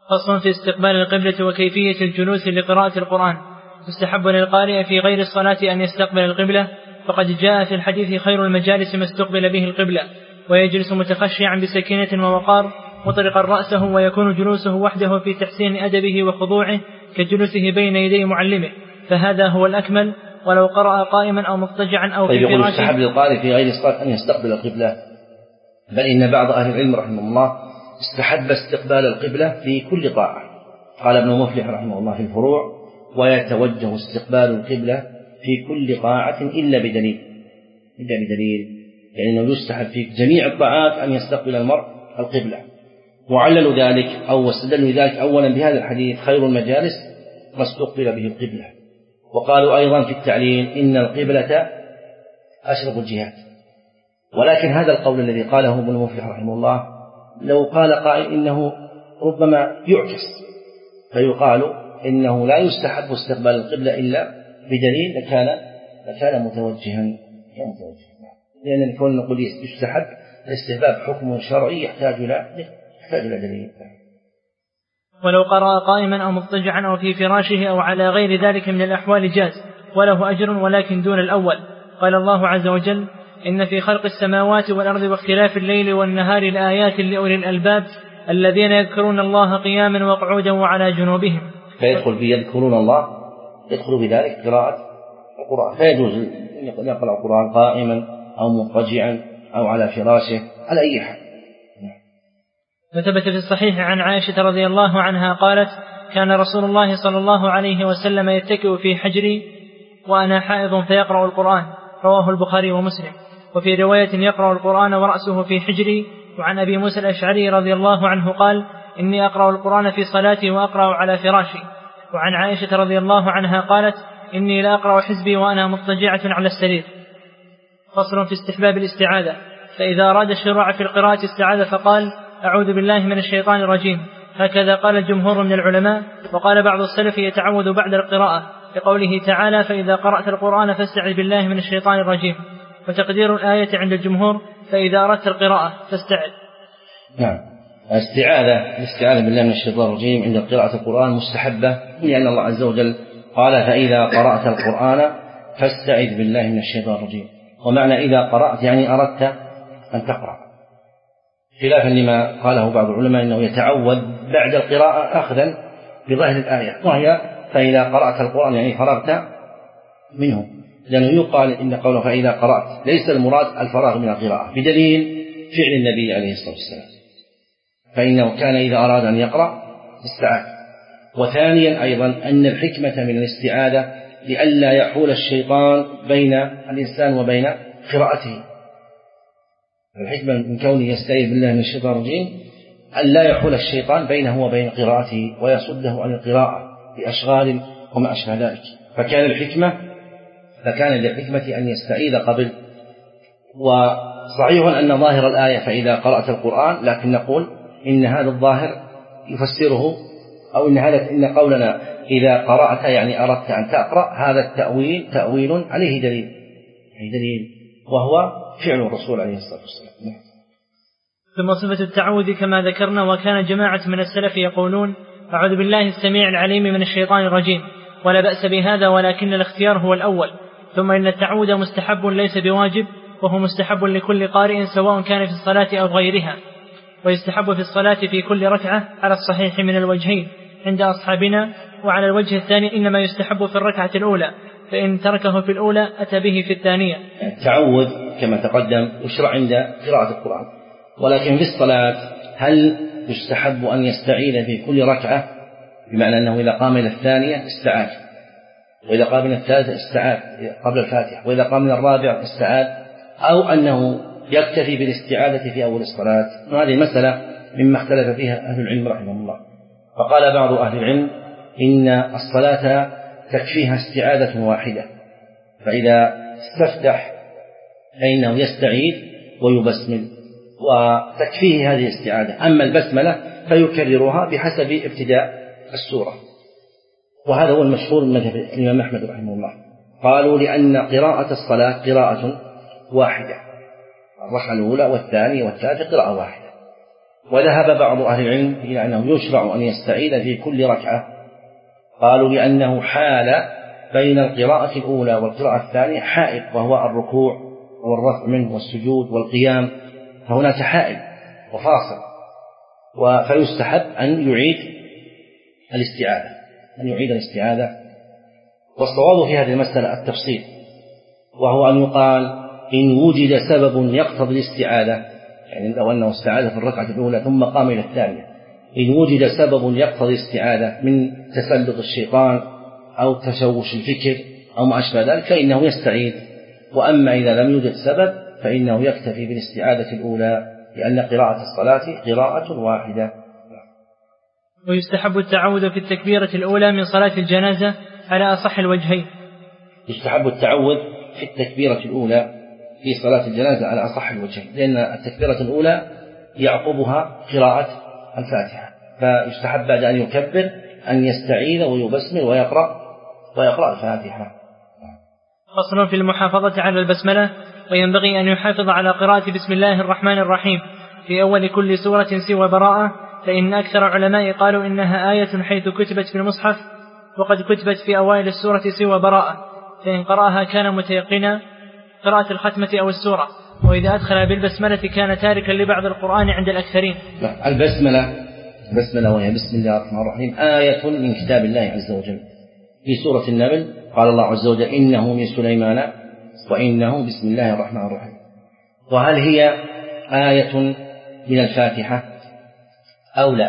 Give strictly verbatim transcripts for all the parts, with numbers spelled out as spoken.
فصل في استقبال القبلة وكيفية الجلوس لقراءة القرآن. يستحب للقارئ في غير الصلاة أن يستقبل القبلة، فقد جاء في الحديث خير المجالس ما استقبل به القبلة، ويجلس متخشعا بسكينة ووقار مطرقا رأسه، ويكون جلوسه وحده في تحسين أدبه وخضوعه كجلوسه بين يدي معلمه، فهذا هو الأكمل. ولو قرأ قائما أو مضطجعا أو طيب في فراشه. يقول يستحب للقارئ في غير الصلاة أن يستقبل القبلة، بل إن بعض أهل العلم رحمه الله استحب استقبال القبلة في كل طاعة. قال ابن مفلح رحمه الله في الفروع: ويتوجه استقبال القبلة في كل طاعة إلا بدليل إلا بدليل يعني أنه يستحب في جميع الطاعات أن يستقبل المرء القبلة. وعللوا ذلك أو استدلوا ذلك أولا بهذا الحديث: خير المجالس ما استقبل به القبلة. وقالوا أيضا في التعليل: إن القبلة أشرف الجهات. ولكن هذا القول الذي قاله ابن مفلح رحمه الله لو قال قائل إنه ربما يعكس، فيقال إنه لا يستحب استقبال القبلة إلا بدليل لكان لكان متوجها لأن الكون نقول يستحب الاستحباب حكم شرعي يحتاج إلى يحتاج إلى دليل. ولو قرأ قائما أو مضطجعا أو في فراشه أو على غير ذلك من الأحوال جاز، وله أجر ولكن دون الأول. قال الله عز وجل: إن في خلق السماوات والأرض واختلاف الليل والنهار لآيات لأولي الألباب الذين يذكرون الله قياما وقعودا وعلى جنوبهم. فيدخل في يذكرون الله يدخل في ذلك قراءة القرآن، فيجوز أن يقرأ القرآن قائما أو مضطجعا أو على فراشه على أي حال. وثبت في الصحيح عن عائشة رضي الله عنها قالت: كان رسول الله صلى الله عليه وسلم يتكئ في حجري وأنا حائض فيقرأ القرآن، رواه البخاري ومسلم. وفي رواية: يقرأ القرآن ورأسه في حجري. وعن أبي موسى الأشعري رضي الله عنه قال: إني أقرأ القرآن في صلاتي وأقرأ على فراشي. وعن عائشة رضي الله عنها قالت: إني لا أقرأ حزبي وأنا مضطجعة على السرير. فصل في استحباب الاستعاذة. فإذا أراد الشروع في القراءة استعاذ فقال: أعوذ بالله من الشيطان الرجيم. هكذا قال الجمهور من العلماء. وقال بعض السلف: يتعوذ بعد القراءة، لقوله تعالى: فإذا قرأت القرآن فاستعذ بالله من الشيطان الرجيم. وتقدير الآية عند الجمهور: فإذا أردت القراءة فاستعذ. نعم، الاستعاذة الاستعاذة بالله من الشيطان الرجيم عند قراءة القرآن مستحبة، لأن الله عز وجل قال: فإذا قرأت القرآن فاستعذ بالله من الشيطان الرجيم. ومعنى إذا قرأت يعني أردت أن تقرأ، خلافا لما قاله بعض العلماء أنه يتعوذ بعد القراءة أخذا بظاهر الآية، وهي فإذا قرأت القرآن يعني فرغت منه، لأنه يقال إن قوله فإذا قرأت ليس المراد الفراغ من القراءة، بدليل فعل النبي عليه الصلاة والسلام، فإنه كان إذا أراد أن يقرأ استعاذ. وثانيا أيضا أن الحكمة من الاستعاذة لئلا يحول الشيطان بين الإنسان وبين قراءته. الحكمة من كونه يستعيذ بالله من الشيطان الرجيم أن لا يحول الشيطان بينه وبين قراءته ويصده عن القراءة بأشغال وما أشبه ذلك. فكان الحكمة فكان للحكمة أن يستعيذ قبل. وصحيح أن ظاهر الآية فإذا قرأت القرآن، لكن نقول إن هذا الظاهر يفسره أو إن هذا إن قولنا إذا قرأت يعني أردت أن تقرأ، هذا التأويل تأويل عليه دليل دليل وهو فعل الرسول عليه الصلاة والسلام. ثم صفة التعوذ كما ذكرنا. وكان جماعة من السلف يقولون: أعوذ بالله السميع العليم من الشيطان الرجيم، ولا بأس بهذا، ولكن الاختيار هو الأول. ثم إن التعوذ مستحب ليس بواجب، وهو مستحب لكل قارئ سواء كان في الصلاة أو غيرها، ويستحب في الصلاة في كل ركعة على الصحيح من الوجهين عند أصحابنا. وعلى الوجه الثاني إنما يستحب في الركعة الأولى، فإن تركه في الأولى أتى به في الثانية. التعوذ كما تقدم يشرع عند قراءة القرآن، ولكن في الصلاة هل يستحب أن يستعيذ في كل ركعة، بمعنى أنه إذا قام إلى الثانية استعاذ، وإذا قام إلى الثالثة استعاذ قبل الفاتحة، وإذا قام إلى الرابعة استعاذ، أو أنه يكتفي بالاستعاذة في أول الصلاة؟ وهذه مسألة مما اختلف فيها أهل العلم رحمهم الله. فقال بعض أهل العلم إن الصلاة تكفيها استعاذة واحدة، فإذا استفتح فإنه يستعيذ ويبسمل وتكفيه هذه الاستعاذة. أما البسملة فيكررها بحسب ابتداء السورة، وهذا هو المشهور من مذهب الإمام أحمد رحمه الله. قالوا لأن قراءة الصلاة قراءة واحدة، الركعة الأولى والثانية والثالثة قراءة واحدة، وذهب بعض أهل العلم إلى أنه يشرع أن يستعيذ في كل ركعة، قالوا لأنه حال بين القراءة الأولى والقراءة الثانية حائل، وهو الركوع والرفع منه والسجود والقيام، فهناك حائل وفاصل، فيستحب أن يعيد الاستعاذة أن يعيد الاستعاذة والصواب في هذه المسألة التفصيل، وهو أن يقال إن وجد سبب يقتضي الاستعاذة، يعني لو أنه استعاذ في الركعة الأولى ثم قام إلى الثانية، إن وجد سبب يقتضي الاستعاذة من تسلط الشيطان أو تشوش الفكر أو ما أشبه ذلك فإنه يستعيذ. وأما إذا لم يوجد سبب فإنه يكتفي بالاستعاذة الأولى، لأن قراءة الصلاة قراءة واحدة. ويستحب التعوذ في التكبيرة الأولى من صلاة الجنازة على أصح الوجهين. يستحب التعوذ في التكبيرة الأولى في صلاة الجنازة على أصح الوجهين، لأن التكبيرة الأولى يعقبها قراءة الفاتحة، فيستحب بعد أن يكبر أن يستعيذ ويبسمل ويقرأ ويقرأ الفاتحة. فصل في المحافظة على البسملة. وينبغي أن يحافظ على قراءة بسم الله الرحمن الرحيم في أول كل سورة سوى براءة، فإن أكثر علماء قالوا إنها آية حيث كتبت في المصحف، وقد كتبت في أوائل السورة سوى براءة، فإن قرأها كان متيقنا قراءة الختمة أو السورة، وإذا أدخل بالبسملة كان تاركا لبعض القرآن عند الأكثرين. البسملة البسملة وهي بسم الله الرحمن الرحيم آية من كتاب الله عز وجل. في سورة النمل قال الله عز وجل إنه من سليمان وإنه بسم الله الرحمن الرحيم. وهل هي آية من الفاتحة أو لا؟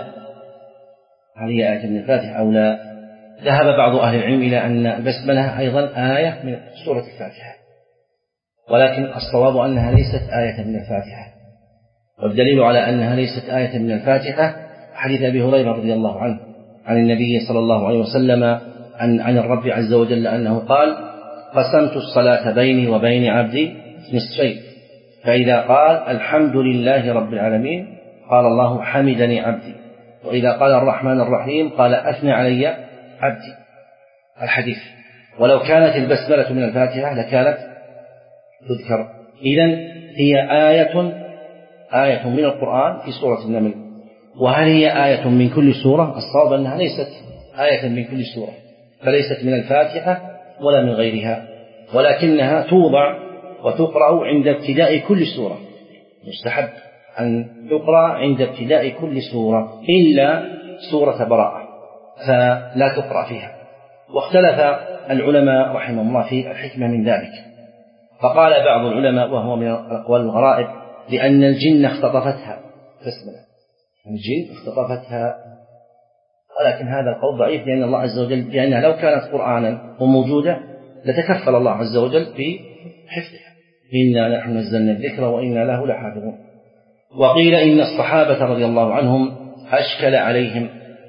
هل هي آية من الفاتحة أو لا؟ ذهب بعض أهل العلم إلى أن البسملة أيضا آية من سورة الفاتحة، ولكن الصواب أنها ليست آية من الفاتحة، والدليل على أنها ليست آية من الفاتحة حديث أبي هريرة رضي الله عنه عن النبي صلى الله عليه وسلم عن, عن الرب عز وجل أنه قال قسمت الصلاة بيني وبين عبدي نصفين، فإذا قال الحمد لله رب العالمين قال الله حمدني عبدي، وإذا قال الرحمن الرحيم قال أثنى علي عبدي الحديث. ولو كانت البسملة من الفاتحة لكانت تذكر. إذن هي آية آية من القرآن في سورة النمل. وهل هي آية من كل سورة؟ الصواب أنها ليست آية من كل سورة، فليست من الفاتحة ولا من غيرها، ولكنها توضع وتقرأ عند ابتداء كل سورة. يستحب أن تقرأ عند ابتداء كل سورة إلا سورة براءة فلا تقرأ فيها. واختلف العلماء رحمهم الله في الحكمة من ذلك، فقال بعض العلماء وهو من الأقوال الغرائب لأن الجن اختطفتها بسملة، الجن اختطفتها، ولكن هذا القول ضعيف لأن الله عز وجل لأنها لو كانت قرآنا وموجودة لتكفل الله عز وجل بحفظها، إنا نحن نزلنا الذكر وإنا له لحافظون. وقيل إن الصحابة رضي الله عنهم أشكل عليهم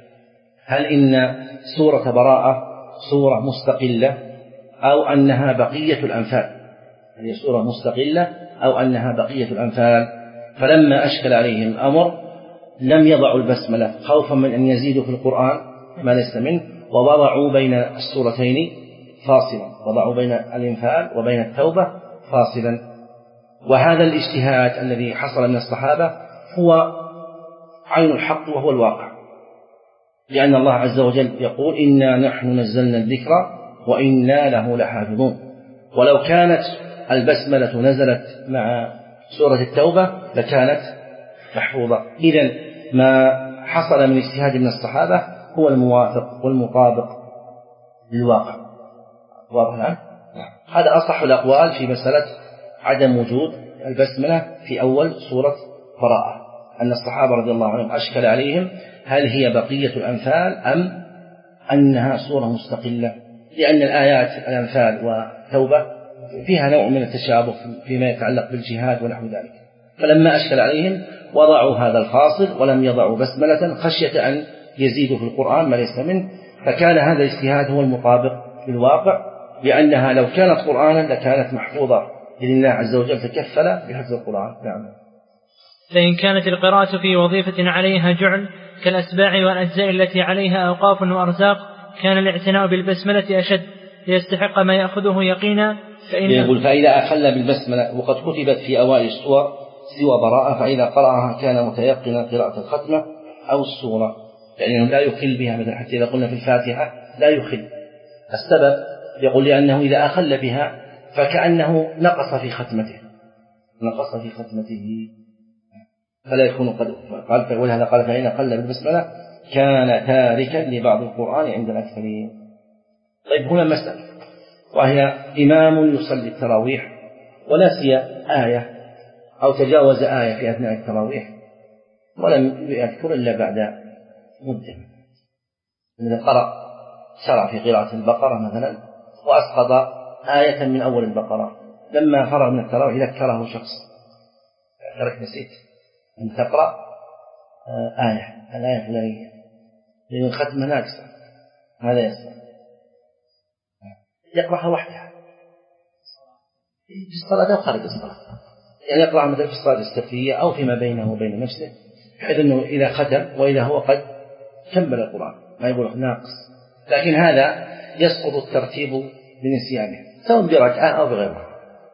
هل إن سورة براءة سورة مستقلة أو أنها بقية الأنفال، هي سورة مستقلة أو أنها بقية الأنفال، فلما أشكل عليهم الأمر لم يضعوا البسملة خوفا من أن يزيدوا في القرآن ما ليس منه، ووضعوا بين السورتين فاصلا، وضعوا بين الإنفال وبين التوبة فاصلا. وهذا الاجتهاد الذي حصل من الصحابة هو عين الحق وهو الواقع، لأن الله عز وجل يقول إنا نحن نزلنا الذكر وإنا له لحافظون. ولو كانت البسملة نزلت مع سورة التوبة لكانت محفوظة. إذن ما حصل من اجتهاد من الصحابة هو الموافق والمطابق للواقع. واضح الآن؟ هذا أصح الأقوال في مسألة عدم وجود البسملة في أول سورة براءة، أن الصحابة رضي الله عنهم أشكل عليهم هل هي بقية الأنفال أم أنها سورة مستقلة، لأن الآيات الأنفال وتوبة فيها نوع من التشابه فيما يتعلق بالجهاد ونحو ذلك، فلما أشكل عليهم وضعوا هذا الفاصل ولم يضعوا بسملة خشية أن يزيدوا في القرآن ما ليس منه، فكان هذا الاجتهاد هو المطابق للواقع، لأنها لو كانت قرآنا لكانت محفوظة لأن الله عز وجل تكفل بحفظ القرآن. نعم. فإن كانت القراءة في وظيفة عليها جعل كالأسباع والأجزاء التي عليها أوقاف وأرزاق كان الاعتناء بالبسملة أشد ليستحق ما يأخذه يقينا. فإن يقول فإذا أخل بالبسملة وقد كتبت في أوائل السور سوى براءة، فإذا قرأها كان متيقنا قراءة الختمة أو السورة، يعني لا يخل بها، مثلا حتى إذا قلنا في الفاتحة لا يخل. السبب يقول لأنه إذا أخل بها فكأنه نقص في ختمته نقص في ختمته فلا يكون قد قال. ولهذا قال فإن قل بالبسملة كان تاركا لبعض القرآن عند الأكثرين. طيب هنا مسألة، وهي إمام يصلي التراويح ونسي آية أو تجاوز آية في أثناء التراويح ولم يذكر إلا بعد مدة، إذا قرأ شرع في قراءة البقرة مثلا وأسقط آية من أول البقرة، لما فرغ من التراويح ذكره شخص ترك نسيت أن تقرأ آية الآية الفلانية لأن ختمة ناقصة، هذا يصح يقرأها وحدها في الصلاة أو خارج الصلاة، يعني يقرأ مثلا في الصلاة السرية أو فيما بينه وبين نفسه، بحيث أنه إذا ختم وإذا هو قد كمل القرآن ما يقول ناقص، لكن هذا يسقط الترتيب بنسيانه سواء بركعة أو بغيرها.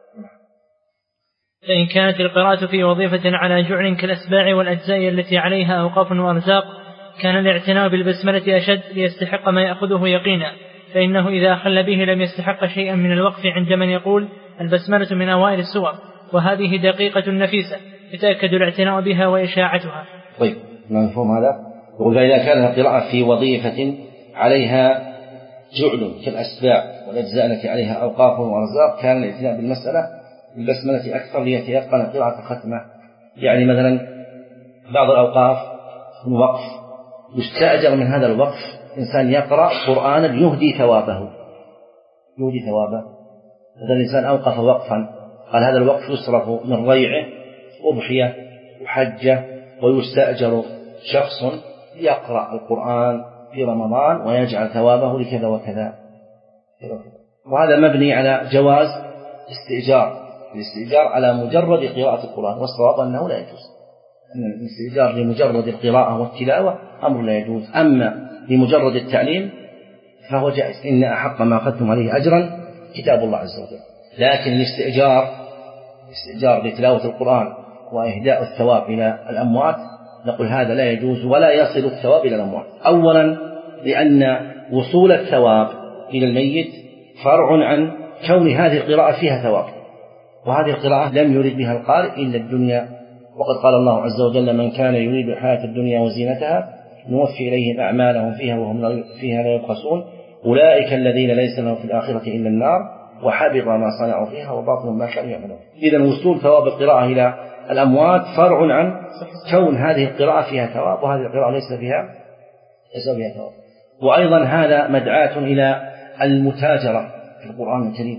فإن كانت القراءة في وظيفة على جعل كالأسباع والأجزاء التي عليها أوقاف وأرزاق كان الاعتناء بالبسملة أشد ليستحق ما يأخذه يقينا، فإنه إذا أخل به لم يستحق شيئا من الوقف عند من يقول البسملة من أوائل السور، وهذه دقيقة نفيسة يتأكد الاعتناء بها وإشاعتها. طيب مفهوم هذا؟ يقول فإذا كانت القراءة في وظيفة عليها جعل كالأسباع والأجزاء التي عليها أوقاف وأرزاق كان الاعتناء بالمسألة بالبسملة أكثر ليتيقن قراءة الختمة. يعني مثلا بعض الأوقاف الوقف يستأجر من هذا الوقف إنسان يقرأ قرآنا يهدي ثوابه يهدي ثوابه هذا الإنسان أوقف وقفا، قال هذا الوقف يصرف من ريعه وضحية وحجة، ويستأجر شخص يقرأ القرآن في رمضان ويجعل ثوابه لكذا وكذا، وهذا مبني على جواز استئجار الاستئجار على مجرد قراءة القرآن، والصواب أنه لا يجوز، أن الاستئجار لمجرد القراءة والتلاوة أمر لا يجوز، أما لمجرد التعليم فهو جائز. إن أحق ما أخذتم عليه أجرا كتاب الله عز وجل. لكن الاستئجار الاستئجار لتلاوة القرآن وإهداء الثواب إلى الأموات نقول هذا لا يجوز ولا يصل الثواب إلى الأموات. أولا لأن وصول الثواب إلى الميت فرع عن كون هذه القراءة فيها ثواب، وهذه القراءة لم يرد بها القارئ إلا الدنيا، وقد قال الله عز وجل من كان يريد الحياة الدنيا وزينتها نوفي إليهم أعمالهم فيها وهم فيها لا يبخسون أولئك الذين ليس لهم في الآخرة إلا النار وحبط ما صنعوا فيها وباطل ما كانوا يعملون. إذن وصول ثواب القراءة إلى الأموات فرع عن كون هذه القراءة فيها ثواب، وهذه القراءة ليس فيها ليس فيها ثواب. وأيضا هذا مدعاة إلى المتاجرة في القرآن الكريم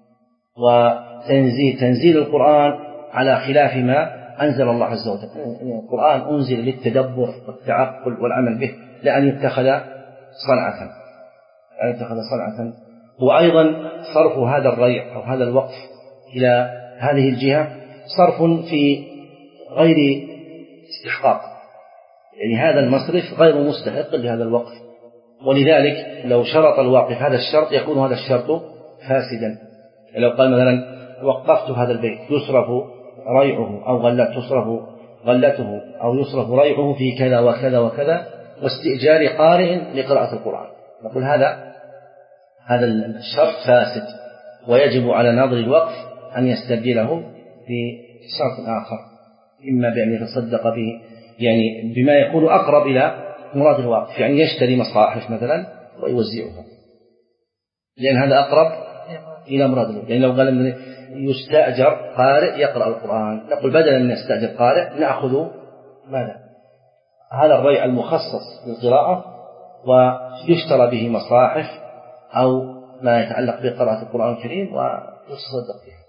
وتنزيل تنزيل القرآن على خلاف ما أنزل الله عز وجل. القرآن أنزل للتدبر والتعقل والعمل به، لأن يتخذ صنعة أن يتخذ صنعة. وأيضا صرف هذا الريع أو هذا الوقف إلى هذه الجهة صرف في غير استحقاق، يعني هذا المصرف غير مستحق لهذا الوقف، ولذلك لو شرط الواقف هذا الشرط يكون هذا الشرط فاسدا. لو قال مثلا وقفت هذا البيت يصرف ريعه أو غلت تصرف غلته أو يصرف ريعه في كذا وكذا وكذا واستئجار قارئ لقراءة القرآن، نقول هذا هذا الشرط فاسد، ويجب على ناظر الوقف أن يستبدله بشرط آخر، إما بأن يتصدق به يعني بما يكون أقرب إلى مراد الواقف، يعني يشتري مصاحف مثلا ويوزعها، لأن هذا أقرب إلى مراد الواقف. يعني لو قال يستأجر قارئ يقرأ القرآن نقول بدلا من يستأجر قارئ نأخذ ماذا هذا الريع المخصص للقراءة ويشترى به مصاحف أو ما يتعلق بقراءة القرآن الكريم ويتصدق بها.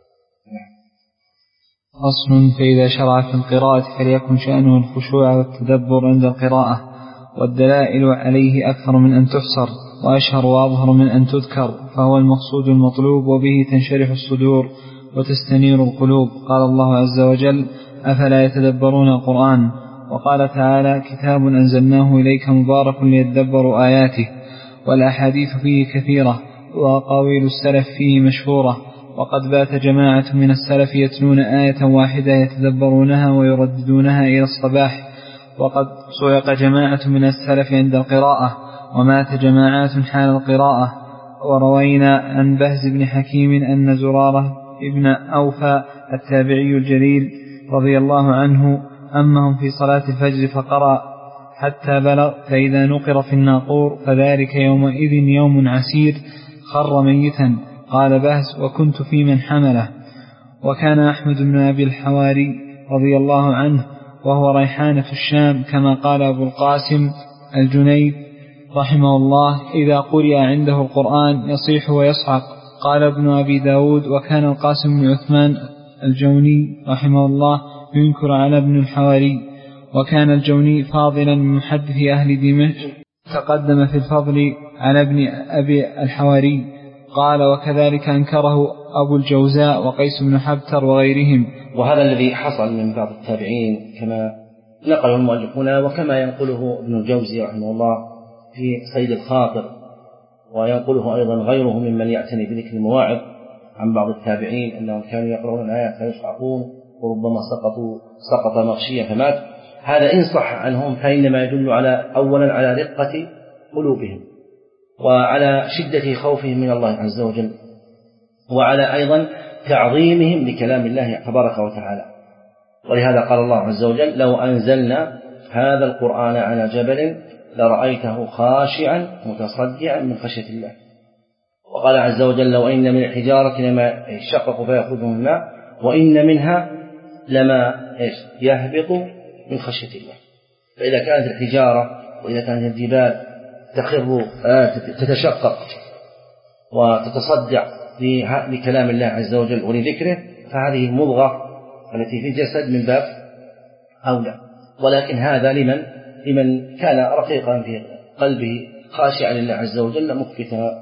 أصل فإذا شرع في القراءة فليكن شأنه الخشوع والتدبر عند القراءة، والدلائل عليه أكثر من أن تحصر وأشهر وأظهر من أن تذكر، فهو المقصود المطلوب وبه تنشرح الصدور وتستنير القلوب. قال الله عز وجل أفلا يتدبرون القرآن، وقال تعالى كتاب أنزلناه إليك مبارك ليتدبروا آياته. والأحاديث فيه كثيرة وأقاويل السلف فيه مشهورة، وقد بات جماعة من السلف يتلون آية واحدة يتدبرونها ويرددونها إلى الصباح، وقد صعق جماعة من السلف عند القراءة، ومات جماعات حال القراءة. وروينا عن بهز بن حكيم أن زرارة ابن أوفى التابعي الجليل رضي الله عنه أمهم في صلاة الفجر فقرأ حتى بلغ فإذا نقر في الناقور فذلك يومئذ يوم عسير خر ميتا. قال بهز وكنت في من حمله. وكان أحمد بن أبي الحواري رضي الله عنه وهو ريحانة الشام كما قال أبو القاسم الجنيد رحمه الله إذا قرئ عنده القرآن يصيح ويصعق. قال ابن أبي داود وكان القاسم بن عثمان الجوني رحمه الله ينكر على ابن الحواري. وكان الجوني فاضلا من محدث أهل دمشق تقدم في الفضل على ابن أبي الحواري. قال وكذلك أنكره أبو الجوزاء وقيس بن حبتر وغيرهم. وهذا الذي حصل من بعض التابعين كما نقله المؤلفون وكما ينقله ابن الجوزي رحمه الله في صيد الخاطر، وينقله أيضا غيره ممن يعتني بذكر المواعظ عن بعض التابعين أنهم كانوا يقرؤون الآيات فيصعقون وربما سقطوا سقط مغشيا فمات. هذا إن صح عنهم فإنما يدل على أولا على رقة قلوبهم وعلى شدة خوفهم من الله عز وجل، وعلى أيضا تعظيمهم لكلام الله تبارك وتعالى. ولهذا قال الله عز وجل لو أنزلنا هذا القرآن على جبل لرأيته خاشعا متصدعا من خشية الله. وقال عز وجل وإن من الحجارة لما يشقق فيأخذه الماء وإن منها لما يهبط من خشية الله. فإذا كانت الحجارة وإذا كانت الجبال تخر تتشقق وتتصدع لكلام الله عز وجل ولذكره فهذه المضغة التي في الجسد من باب أولى. ولكن هذا لمن لمن كان رقيقا في قلبه خاشعا لله عز وجل مخبتا.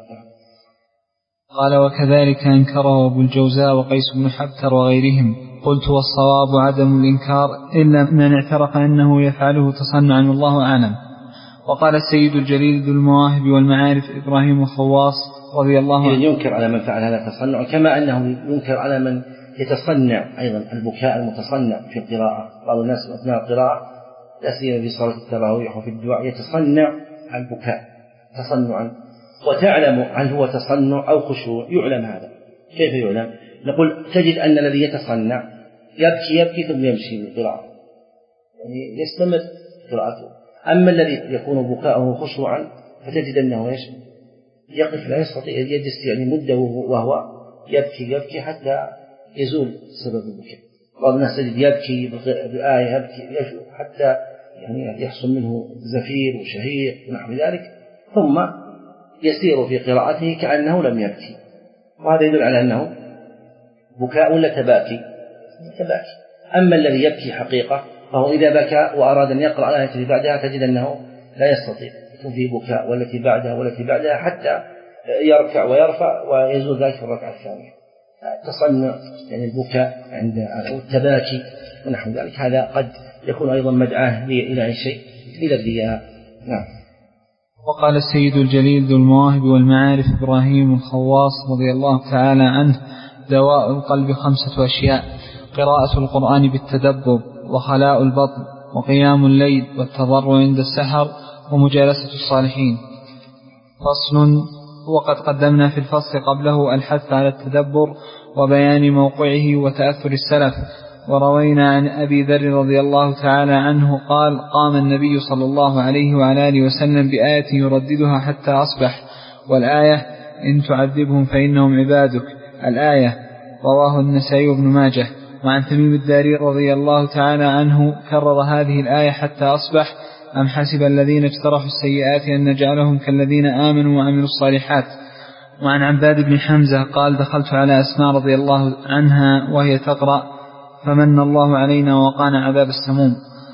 قال وكذلك أنكره أبو الجوزاء وقيس بن حبتر وغيرهم. قلت والصواب عدم الإنكار إلا من اعترف أنه يفعله تصنعا والله أعلم. وقال السيد الجليل ذو المواهب والمعارف إبراهيم الخواص رضي الله عنه ينكر على من فعل هذا التصنع كما أنه ينكر على من يتصنع أيضا البكاء المتصنع في القراءة. بعض الناس أثناء القراءة لا سيما في صلاة التراويح وفي الدعاء يتصنع البكاء تصنعا. وتعلم هل هو تصنع أو خشوع؟ يعلم هذا. كيف يعلم؟ نقول تجد أن الذي يتصنع يبكي يبكي ثم يمشي بالقراءة يعني يستمر قراءته. أما الذي يكون بكاءه خشوعا فتجد أنه يقف لا يستطيع يجلس يعني مدة وهو يبكي يبكي حتى يزول سبب البكاء. بعض الناس تجد يبكي بالآية يبكي حتى يعني يحصل منه زفير وشهيق ونحو ذلك ثم يسير في قراءته كأنه لم يبكي. وهذا يدل على أنه بكاء ولا تباكي تباكي. أما الذي يبكي حقيقة فهو إذا بكى وأراد أن يقرأ الآية التي بعدها تجد أنه لا يستطيع يكون فيه بكاء والتي بعدها والتي بعدها حتى يركع ويرفع ويزول ذلك في الركعة الثانية. تصنع يعني البكاء عند التباكي ونحو ذلك هذا قد يكون أيضا مدعاه إلى شيء إلى الرياء. نعم. وقال السيد الجليل ذو المواهب والمعارف إبراهيم الخواص رضي الله تعالى عنه دواء القلب خمسة أشياء: قراءة القرآن بالتدبر، وخلاء البطن، وقيام الليل، والتضرع عند السحر، ومجالسة الصالحين. فصل. وقد قدمنا في الفصل قبله الحث على التدبر وبيان موقعه وتأثر السلف. وروينا عن أبي ذر رضي الله تعالى عنه قال: قام النبي صلى الله عليه وعلى آله وسلم بآية يرددها حتى أصبح، والآية إن تعذبهم فإنهم عبادك، الآية. رواه النسائي بن ماجه. وعن تميم الداري رضي الله تعالى عنه كرر هذه الآية حتى أصبح: أم حسب الذين اجترحوا السيئات أن نجعلهم كالذين آمنوا وعملوا الصالحات. وعن عباد بن حمزة قال: دخلت على أسماء رضي الله عنها وهي تقرأ: فمن الله علينا وقانا عذاب السموم،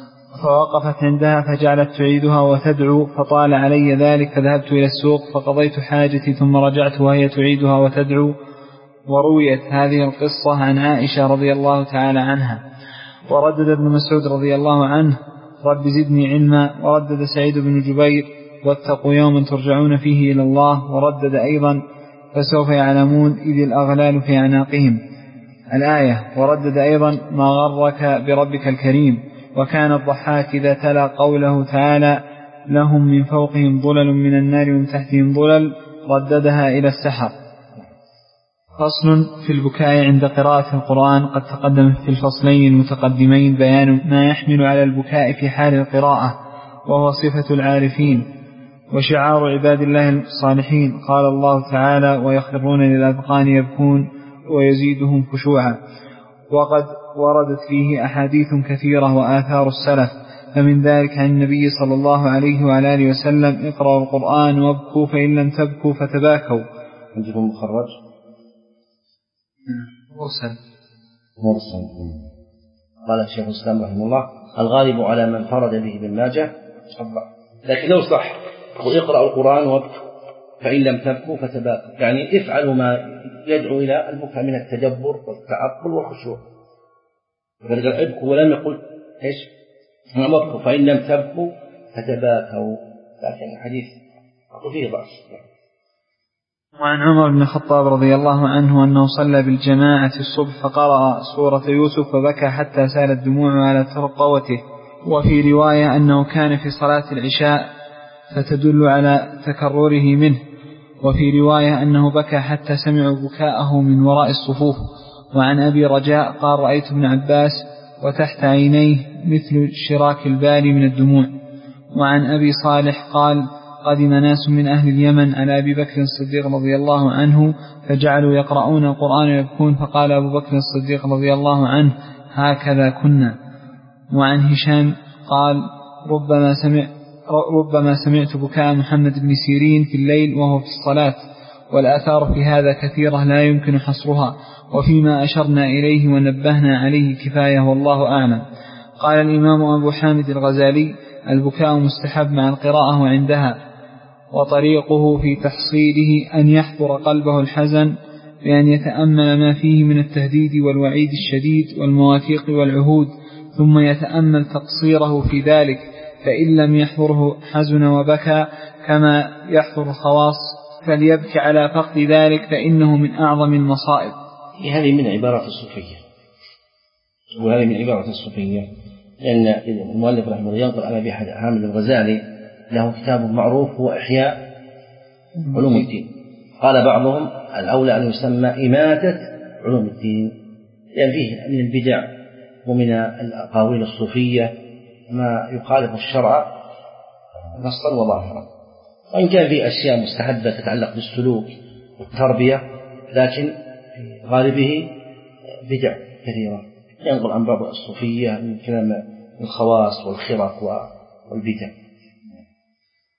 فوقفت عندها فجعلت تعيدها وتدعو، فطال علي ذلك فذهبت إلى السوق فقضيت حاجتي ثم رجعت وهي تعيدها وتدعو. ورويت هذه القصة عن عائشة رضي الله تعالى عنها. وردد ابن مسعود رضي الله عنه: رب زدني علما. وردد سعيد بن جبير: واتقوا يوما ترجعون فيه إلى الله. وردد أيضا فسوف يعلمون إذ الأغلال في أعناقهم. الآية. وردد أيضا ما غرك بربك الكريم. وكان الضحاك إذا تلا قوله تعالى لهم من فوقهم ظلل من النار ومن تحتهم ظلل رددها إلى السحر. فصل في البكاء عند قراءة القرآن. قد تقدم في الفصلين المتقدمين بيان ما يحمل على البكاء في حال القراءة، وهو صفة العارفين وشعار عباد الله الصالحين. قال الله تعالى ويخرون للأذقان يبكون ويزيدهم خشوعا. وقد وردت فيه أحاديث كثيرة وآثار السلف، فمن ذلك عن النبي صلى الله عليه وعلى آله وسلم اقرأوا القرآن وابكوا فإن لم تبكوا فتباكوا. عندكم مخرج مرسل مرسل. قال الشيخ الإسلام رحمه الله الغالب على من فرد به بن ماجه، لكن لو صح واقرأوا القرآن وابكوا فإن لم تبكوا فتباكوا، يعني افعلوا ما يدعو إلى البكاء من التدبر والتعقل والخشوع. فقال ابكوا ولم يقل ايش وابكوا فإن لم تبكوا فتباكوا، لكن الحديث فيه ضعف. وعن عمر بن الخطاب رضي الله عنه أنه صلى بالجماعة الصبح فقرأ سورة يوسف فبكى حتى سالت دموعه على ترقوته. وفي رواية أنه كان في صلاة العشاء فتدل على تكرره منه. وفي رواية أنه بكى حتى سمعوا بكاءه من وراء الصفوف. وعن أبي رجاء قال رأيت ابن عباس وتحت عينيه مثل شراك البال من الدموع. وعن أبي صالح قال قدم ناس من أهل اليمن على أبي بكر الصديق رضي الله عنه فجعلوا يقرؤون القرآن ويبكون، فقال أبو بكر الصديق رضي الله عنه هكذا كنا. وعن هشام قال ربما سمع ربما سمعت بكاء محمد بن سيرين في الليل وهو في الصلاة. والآثار في هذا كثيرة لا يمكن حصرها، وفيما أشرنا إليه ونبهنا عليه كفاية والله أعلم. قال الإمام أبو حامد الغزالي البكاء مستحب مع القراءة وعندها، وطريقه في تحصيله أن يحضر قلبه الحزن بأن يتأمل ما فيه من التهديد والوعيد الشديد والمواثيق والعهود، ثم يتأمل تقصيره في ذلك، فإن لم يحضره حزن وبكى كما يحضر الخواص فليبكي على فقد ذلك فإنه من أعظم المصائب. هذه من عبارة الصوفية، وهذه من عبارة الصوفية، لأن المؤلف رحمه الله ينقل عن أبي حامد الغزالي له كتاب معروف هو إحياء علوم الدين. قال بعضهم الأولى أن يسمى إماتة علوم الدين، لأن فيه من البدع ومن الأقاويل الصوفية ما يخالف الشرع نصا وظاهرا، وإن كان فيه أشياء مستحبة تتعلق بالسلوك والتربية، لكن في غالبه بدع كثيرة. ينقل عن بعض الصوفية من كلام الخواص والخرق والبدع.